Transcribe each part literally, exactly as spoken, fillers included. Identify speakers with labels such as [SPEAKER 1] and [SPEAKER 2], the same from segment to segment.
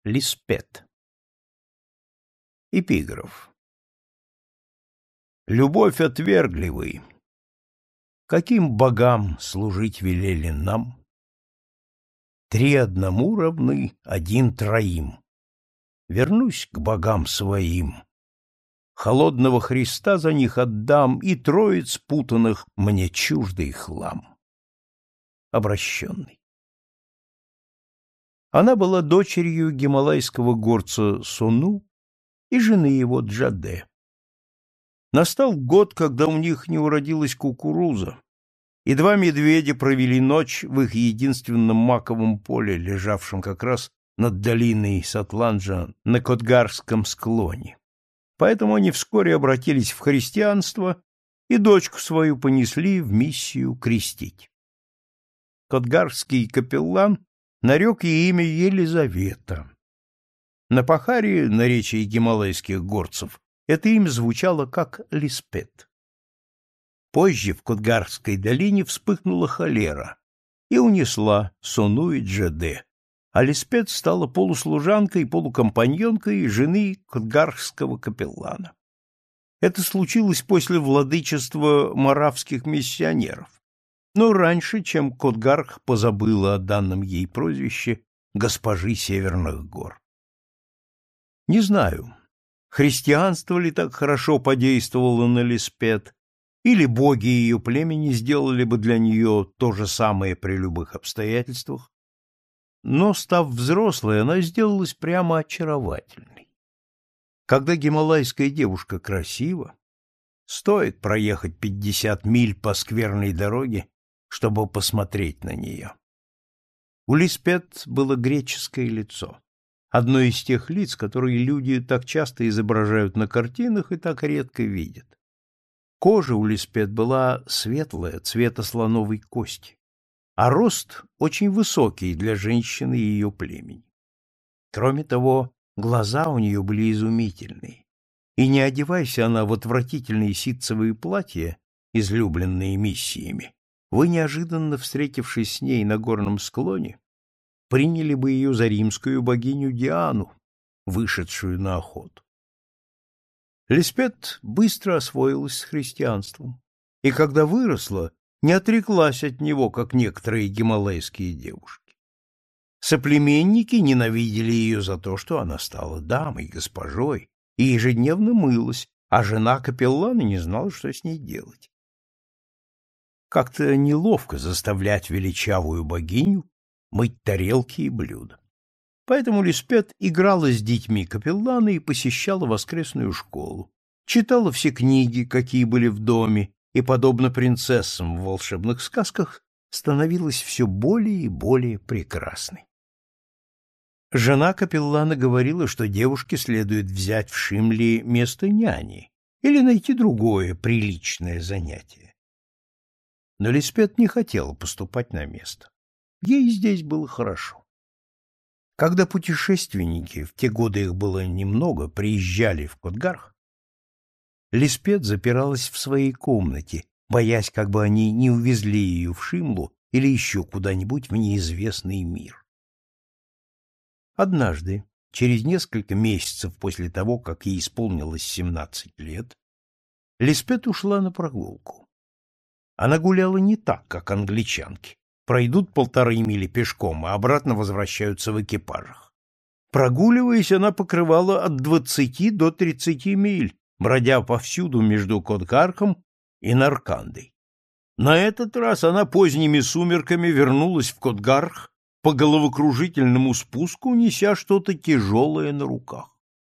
[SPEAKER 1] Лиспет. Эпиграф. Любовь отвергли вы. Каким богам служить велели нам? Три одному равны, один троим. Вернусь к богам своим. Холодного Христа за них отдам, и троиц путанных мне чуждый хлам. Обращенный. Она была дочерью гималайского горца Сону и жены его Джаде. Настал год, когда у них не уродилась кукуруза, и два медведя провели ночь в их единственном маковом поле, лежавшем как раз над долиной Сатланджа на Котгарском склоне. Поэтому они вскоре обратились в христианство и дочку свою понесли в миссию крестить. Котгарский капеллан нарек ей имя Елизавета. На Пахаре, наречии гималайских горцев, это имя звучало как Лиспет. Позже в Котгарской долине вспыхнула холера и унесла Сону и Джаде, а Лиспет стала полуслужанкой, полукомпаньонкой жены котгарского капеллана. Это случилось после владычества моравских миссионеров, но раньше, чем Котгарх позабыла о данном ей прозвище госпожи Северных гор. Не знаю, христианство ли так хорошо подействовало на Лиспет, или боги ее племени сделали бы для нее то же самое при любых обстоятельствах, но, став взрослой, она сделалась прямо очаровательной. Когда гималайская девушка красива, стоит проехать пятьдесят миль по скверной дороге, чтобы посмотреть на нее. У Лиспет было греческое лицо, одно из тех лиц, которые люди так часто изображают на картинах и так редко видят. Кожа у Лиспет была светлая, цвета слоновой кости, а рост очень высокий для женщины ее племени. Кроме того, глаза у нее были изумительные, и не одевайся она в отвратительные ситцевые платья, излюбленные миссиями, вы, неожиданно встретившись с ней на горном склоне, приняли бы ее за римскую богиню Диану, вышедшую на охоту. Лиспет быстро освоилась с христианством, и когда выросла, не отреклась от него, как некоторые гималайские девушки. Соплеменники ненавидели ее за то, что она стала дамой, госпожой, и ежедневно мылась, а жена капеллана не знала, что с ней делать. Как-то неловко заставлять величавую богиню мыть тарелки и блюда. Поэтому Лиспет играла с детьми капеллана и посещала воскресную школу, читала все книги, какие были в доме, и, подобно принцессам в волшебных сказках, становилась все более и более прекрасной. Жена капеллана говорила, что девушке следует взять в Шимле место няни или найти другое приличное занятие. Но Лиспет не хотела поступать на место. Ей здесь было хорошо. Когда путешественники, в те годы их было немного, приезжали в Котгарх, Лиспет запиралась в своей комнате, боясь, как бы они не увезли ее в Шимлу или еще куда-нибудь в неизвестный мир. Однажды, через несколько месяцев после того, как ей исполнилось семнадцать лет, Лиспет ушла на прогулку. Она гуляла не так, как англичанки. Пройдут полторы мили пешком, а обратно возвращаются в экипажах. Прогуливаясь, она покрывала от двадцати до тридцати миль, бродя повсюду между Котгархом и Наркандой. На этот раз она поздними сумерками вернулась в Котгарх по головокружительному спуску, неся что-то тяжелое на руках.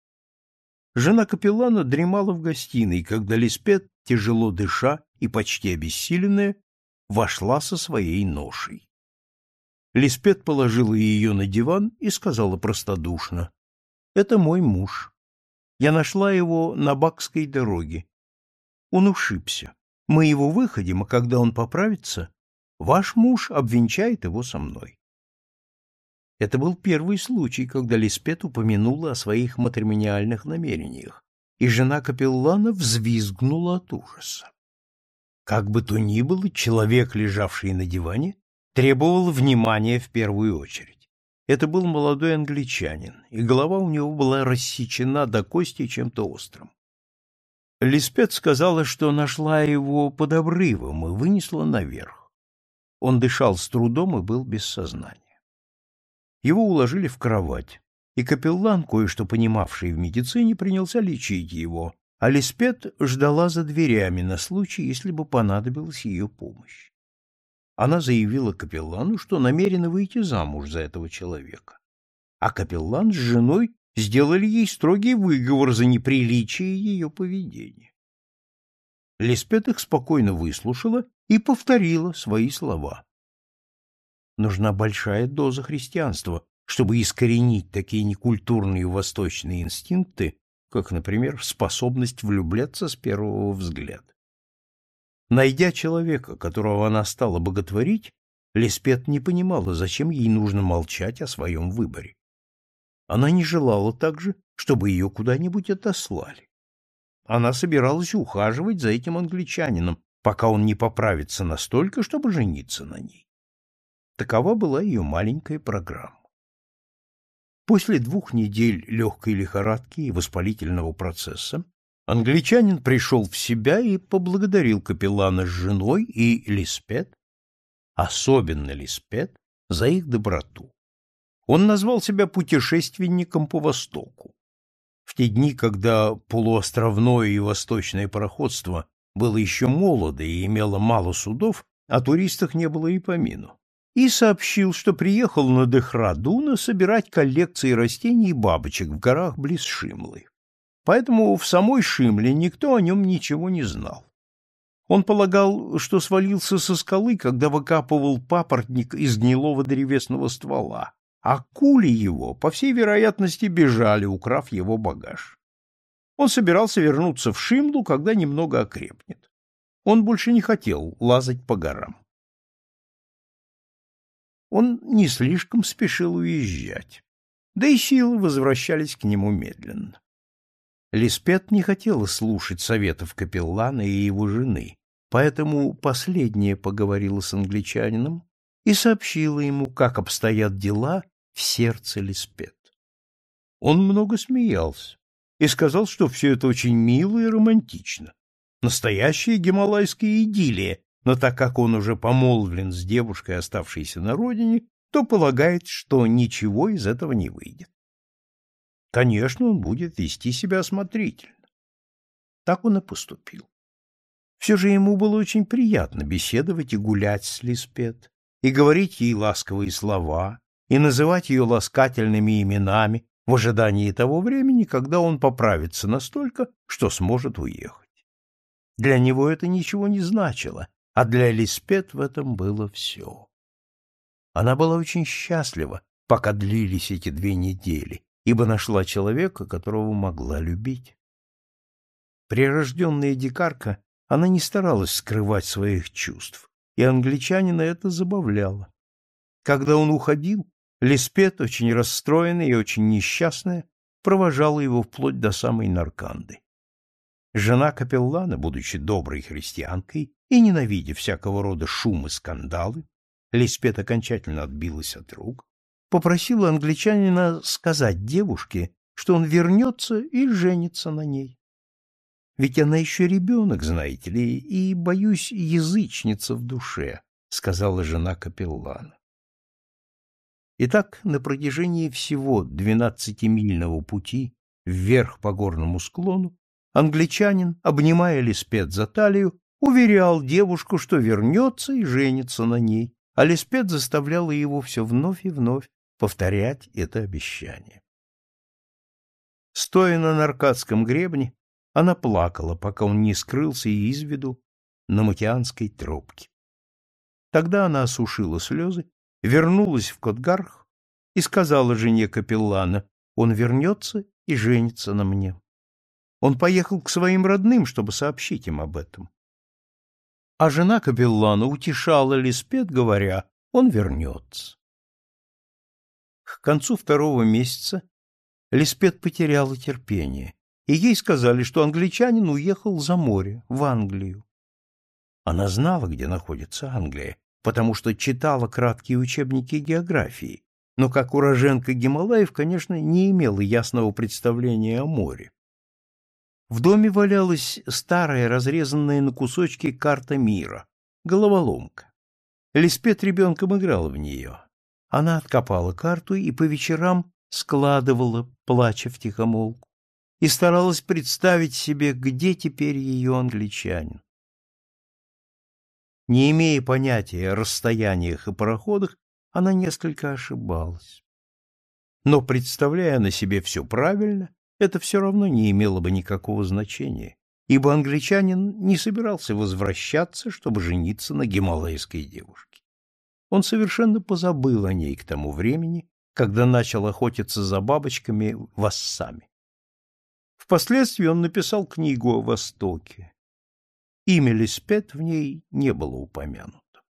[SPEAKER 1] Жена капеллана дремала в гостиной, когда Лиспет, тяжело дыша и почти обессиленная, вошла со своей ношей. Лиспет положила ее на диван и сказала простодушно: «Это мой муж. Я нашла его на Бакской дороге. Он ушибся. Мы его выходим, а когда он поправится, ваш муж обвенчает его со мной». Это был первый случай, когда Лиспет упомянула о своих матримониальных намерениях, и жена капеллана взвизгнула от ужаса. Как бы то ни было, человек, лежавший на диване, требовал внимания в первую очередь. Это был молодой англичанин, и голова у него была рассечена до кости чем-то острым. Лиспет сказала, что нашла его под обрывом и вынесла наверх. Он дышал с трудом и был без сознания. Его уложили в кровать, и капеллан, кое-что понимавший в медицине, принялся лечить его, а Лиспет ждала за дверями на случай, если бы понадобилась ее помощь. Она заявила капеллану, что намерена выйти замуж за этого человека, а капеллан с женой сделали ей строгий выговор за неприличие ее поведения. Лиспет их спокойно выслушала и повторила свои слова. Нужна большая доза христианства, чтобы искоренить такие некультурные восточные инстинкты, как, например, способность влюбляться с первого взгляда. Найдя человека, которого она стала боготворить, Лиспет не понимала, зачем ей нужно молчать о своем выборе. Она не желала также, чтобы ее куда-нибудь отослали. Она собиралась ухаживать за этим англичанином, пока он не поправится настолько, чтобы жениться на ней. Такова была ее маленькая программа. После двух недель легкой лихорадки и воспалительного процесса англичанин пришел в себя и поблагодарил капеллана с женой и Лиспет, особенно Лиспет, за их доброту. Он назвал себя путешественником по Востоку. В те дни, когда полуостровное и восточное пароходство было еще молодо и имело мало судов, о туристах не было и помину, и сообщил, что приехал на Дехрадуна собирать коллекции растений и бабочек в горах близ Шимлы. Поэтому в самой Шимле никто о нем ничего не знал. Он полагал, что свалился со скалы, когда выкапывал папоротник из гнилого древесного ствола, а кули его, по всей вероятности, бежали, украв его багаж. Он собирался вернуться в Шимлу, когда немного окрепнет. Он больше не хотел лазать по горам. Он не слишком спешил уезжать, да и силы возвращались к нему медленно. Лиспет не хотела слушать советов капеллана и его жены, поэтому последняя поговорила с англичанином и сообщила ему, как обстоят дела в сердце Лиспет. Он много смеялся и сказал, что все это очень мило и романтично, настоящая гималайская идиллия, но так как он уже помолвлен с девушкой, оставшейся на родине, то полагает, что ничего из этого не выйдет. Конечно, он будет вести себя осмотрительно. Так он и поступил. Все же ему было очень приятно беседовать и гулять с Лиспет, и говорить ей ласковые слова, и называть ее ласкательными именами в ожидании того времени, когда он поправится настолько, что сможет уехать. Для него это ничего не значило, а для Лиспет в этом было все. Она была очень счастлива, пока длились эти две недели, ибо нашла человека, которого могла любить. Прирожденная дикарка, она не старалась скрывать своих чувств, и англичанина это забавляло. Когда он уходил, Лиспет, очень расстроенная и очень несчастная, провожала его вплоть до самой Нарканды. Жена капеллана, будучи доброй христианкой и ненавидя всякого рода шум и скандалы, Лиспет окончательно отбилась от рук, попросила англичанина сказать девушке, что он вернется и женится на ней. Ведь она еще ребенок, знаете ли, и, боюсь, язычница в душе, — сказала жена капеллана. Итак, на протяжении всего двенадцатимильного пути вверх по горному склону англичанин, обнимая Лиспет за талию, уверял девушку, что вернется и женится на ней, а Лиспет заставляла его все вновь и вновь повторять это обещание. Стоя на Наркадском гребне, она плакала, пока он не скрылся из виду на Матианской тропке. Тогда она осушила слезы, вернулась в Котгарх и сказала жене капеллана: он вернется и женится на мне. Он поехал к своим родным, чтобы сообщить им об этом. А жена капеллана утешала Лиспет, говоря: он вернется. К концу второго месяца Лиспет потеряла терпение, и ей сказали, что англичанин уехал за море, в Англию. Она знала, где находится Англия, потому что читала краткие учебники географии, но как уроженка Гималаев, конечно, не имела ясного представления о море. В доме валялась старая, разрезанная на кусочки карта мира, головоломка. Лиспет ребенком играла в нее. Она откопала карту и по вечерам складывала, плача втихомолку, и старалась представить себе, где теперь ее англичанин. Не имея понятия о расстояниях и пароходах, она несколько ошибалась. Но, представляя на себе все правильно, это все равно не имело бы никакого значения, ибо англичанин не собирался возвращаться, чтобы жениться на гималайской девушке. Он совершенно позабыл о ней к тому времени, когда начал охотиться за бабочками в Ассаме. Впоследствии он написал книгу о Востоке. Имя Лиспет в ней не было упомянуто.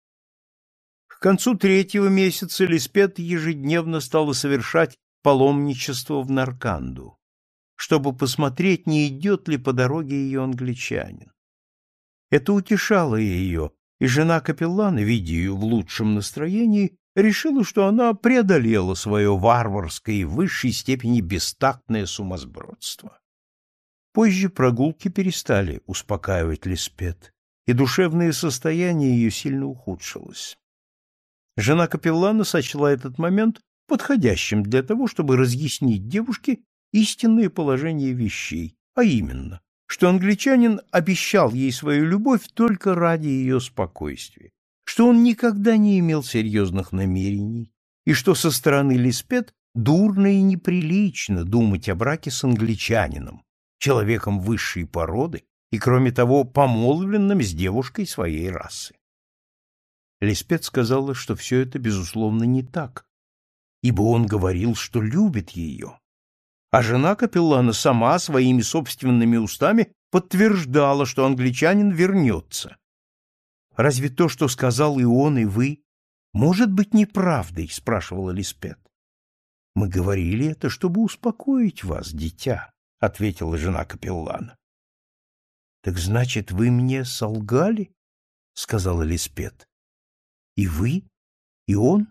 [SPEAKER 1] К концу третьего месяца Лиспет ежедневно стала совершать паломничество в Нарканду, чтобы посмотреть, не идет ли по дороге ее англичанин. Это утешало ее, и жена капеллана, видя ее в лучшем настроении, решила, что она преодолела свое варварское и в высшей степени бестактное сумасбродство. Позже прогулки перестали успокаивать Лиспет, и душевное состояние ее сильно ухудшилось. Жена капеллана сочла этот момент подходящим для того, чтобы разъяснить девушке истинное положение вещей, а именно, что англичанин обещал ей свою любовь только ради ее спокойствия, что он никогда не имел серьезных намерений, и что со стороны Лиспет дурно и неприлично думать о браке с англичанином, человеком высшей породы и, кроме того, помолвленным с девушкой своей расы. Лиспет сказала, что все это, безусловно, не так, ибо он говорил, что любит ее, а жена капеллана сама своими собственными устами подтверждала, что англичанин вернется. «Разве то, что сказал и он, и вы, может быть неправдой?» — спрашивала Лиспет. «Мы говорили это, чтобы успокоить вас, дитя», — ответила жена капеллана. «Так значит, вы мне солгали?» — сказала Лиспет. «И вы, и он?»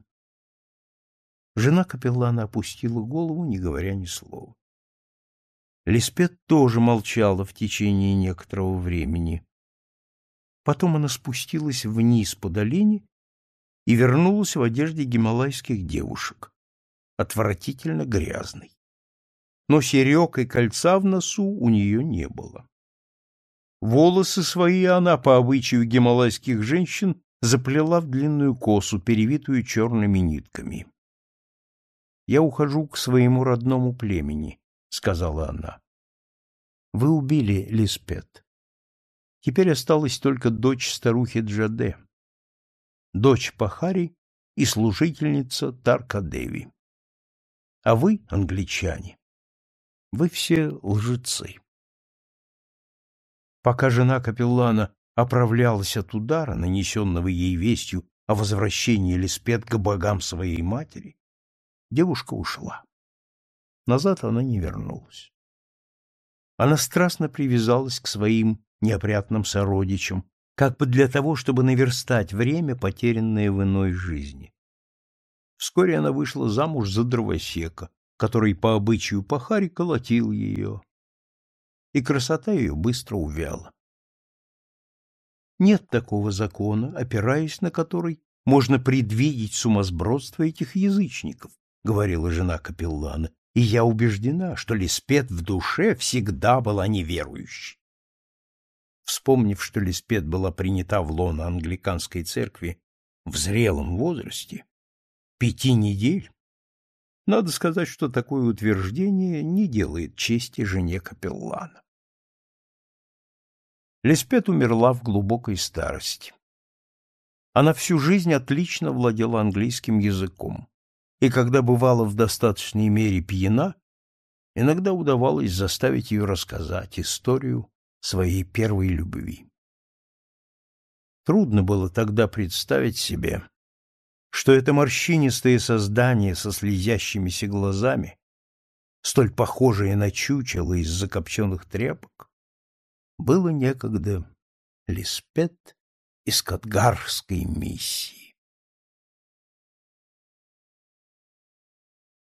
[SPEAKER 1] Жена капеллана опустила голову, не говоря ни слова. Лиспет тоже молчала в течение некоторого времени. Потом она спустилась вниз по долине и вернулась в одежде гималайских девушек, отвратительно грязной. Но серег и кольца в носу у нее не было. Волосы свои она, по обычаю гималайских женщин, заплела в длинную косу, перевитую черными нитками. «Я ухожу к своему родному племени», — сказала она. «Вы убили Лиспет. Теперь осталась только дочь старухи Джаде, дочь Пахари и служительница Тарка-Деви. А вы, англичане, вы все лжецы». Пока жена капеллана оправлялась от удара, нанесенного ей вестью о возвращении Лиспет к богам своей матери, девушка ушла. Назад она не вернулась. Она страстно привязалась к своим неопрятным сородичам, как бы для того, чтобы наверстать время, потерянное в иной жизни. Вскоре она вышла замуж за дровосека, который по обычаю Пахари колотил ее, и красота ее быстро увяла. Нет такого закона, опираясь на который можно предвидеть сумасбродство этих язычников, — говорила жена капеллана, — и я убеждена, что Лиспет в душе всегда была неверующей. Вспомнив, что Лиспет была принята в лоно англиканской церкви в зрелом возрасте, пяти недель, надо сказать, что такое утверждение не делает чести жене капеллана. Лиспет умерла в глубокой старости. Она всю жизнь отлично владела английским языком, и когда бывала в достаточной мере пьяна, иногда удавалось заставить ее рассказать историю своей первой любви. Трудно было тогда представить себе, что это морщинистое создание со слезящимися глазами, столь похожее на чучело из закопченных тряпок, было некогда Лиспет из Катгарской миссии.